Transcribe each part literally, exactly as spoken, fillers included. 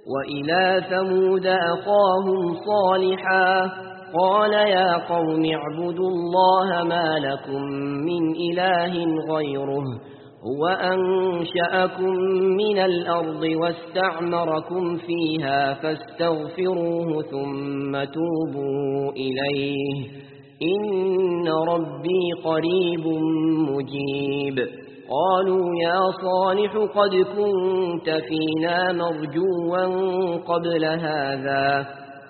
وإلى ثمود أخاهم صالحا قال يا قوم اعبدوا الله ما لكم من إله غيره هو أنشأكم من الأرض واستعمركم فيها فاستغفروه ثم توبوا إليه إن ربي قريب مجيب. قالوا يا صالح قد كنت فينا مرجوا قبل هذا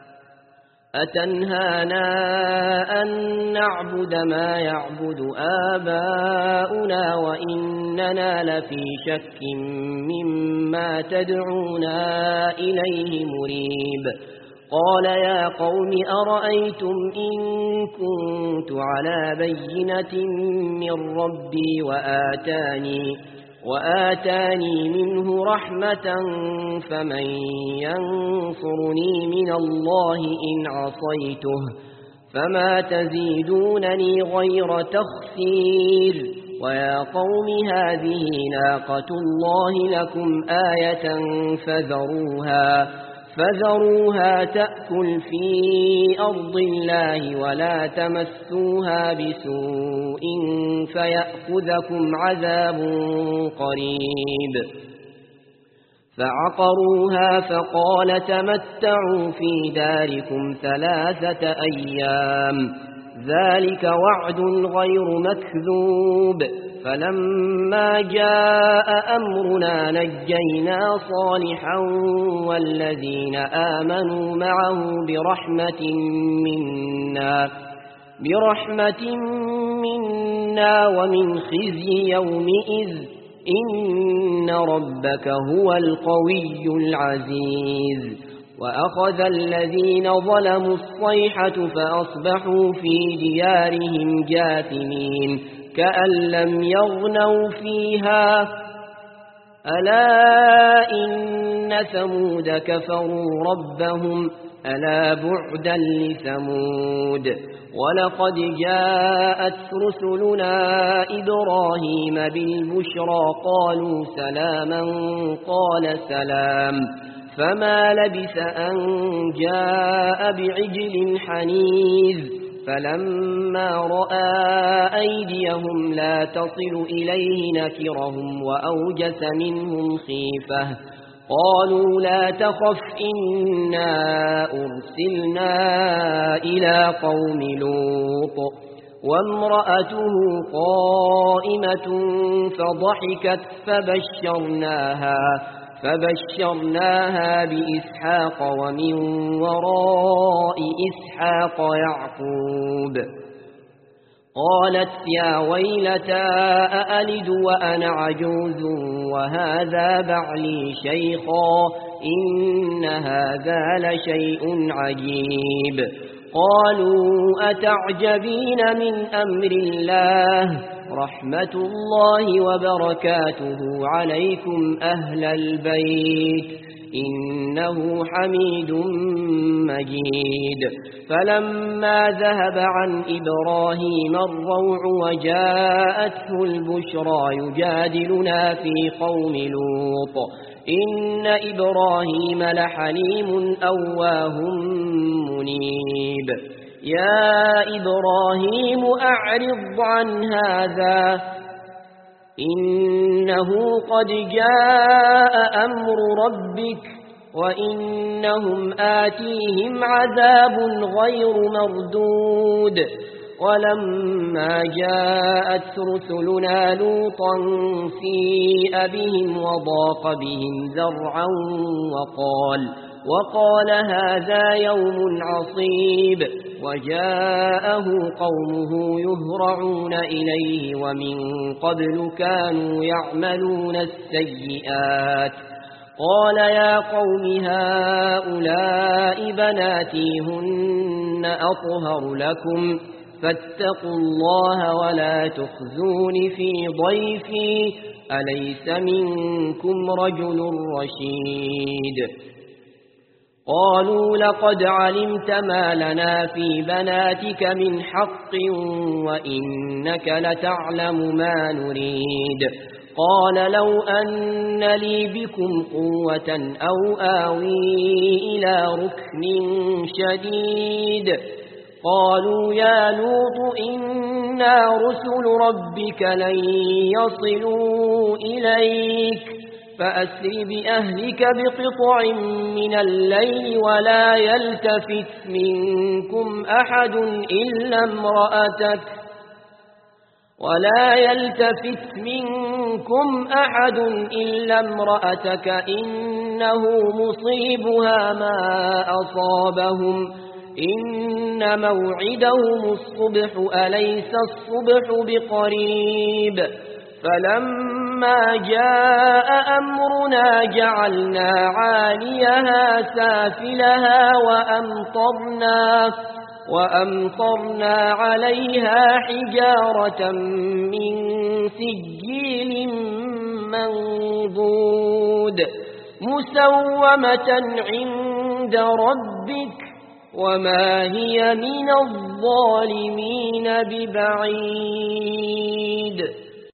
أتنهانا أن نعبد ما يعبد آباؤنا وإننا لفي شك مما تدعونا إليه مريب. قال يا قوم أرأيتم إن كنت على بينة من ربي وآتاني, وآتاني منه رحمة فمن ينصرني من الله إن عصيته فما تزيدونني غير تخسير. ويا قوم هذه ناقة الله لكم آية فذروها فذروها تأكل في أرض الله ولا تمسوها بسوء فيأخذكم عذاب قريب. فعقروها فقال تمتعوا في داركم ثلاثة أيام ذلك وعد غير مكذوب. فلما جاء أمرنا نجينا صالحا والذين آمنوا معه برحمة منا, برحمة منا ومن خزي يومئذ إن ربك هو القوي العزيز. وأخذ الذين ظلموا الصيحة فأصبحوا في ديارهم جاثمين كأن لم يغنوا فيها ألا إن ثمود كفروا ربهم ألا بعدا لثمود. ولقد جاءت رسلنا إبراهيم بالبشرى قالوا سلاما قال سلام فما لبث أن جاء بعجل حنيذ. فلما رأى أيديهم لا تصل إليه نكرهم وأوجس منهم خيفة قالوا لا تخف إنا أرسلنا إلى قوم لوط وامرأته قائمة فضحكت فبشرناها فبشرناها بإسحاق ومن وراء إسحاق يعقوب. قالت يا ويلتى أألد وأنا عجوز وهذا بعلي شيخا إن هذا لشيء عجيب. قالوا أتعجبين من أمر الله رحمة الله وبركاته عليكم أهل البيت إنه حميد مجيد. فلما ذهب عن إبراهيم الروع وجاءته البشرى يجادلنا في قوم لوط إن إبراهيم لحليم أواه منيب. يا إبراهيم أعرض عن هذا إنه قد جاء أمر ربك وإنهم آتيهم عذاب غير مردود. ولما جاءت رسلنا لوطا سيء بهم وضاق بهم ذرعا وقال وقال هذا يوم عصيب. وجاءه قومه يهرعون إليه ومن قبل كانوا يعملون السيئات. قال يا قوم هؤلاء بناتي هن أطهر لكم فاتقوا الله ولا تخزون في ضيفي أليس منكم رجل رشيد. قالوا لقد علمت ما لنا في بناتك من حق وإنك لتعلم ما نريد. قال لو أن لي بكم قوة أو آوي إلى ركن شديد قالوا يا لوط إنا رسل ربك لن يصلوا إليك فأسر بأهلك بقطع من الليل ولا يلتفت منكم أحد إلا امرأتك ولا يلتفت منكم أحد إلا امرأتك إنه مصيبها ما أصابهم إن موعدهم الصبح أليس الصبح بقريب فلما جاء أمرنا جعلنا عاليها سافلها وأمطرنا وأمطرنا عليها حجارة من سجيل منضود مسومة عند ربك وما هي من الظالمين ببعيد.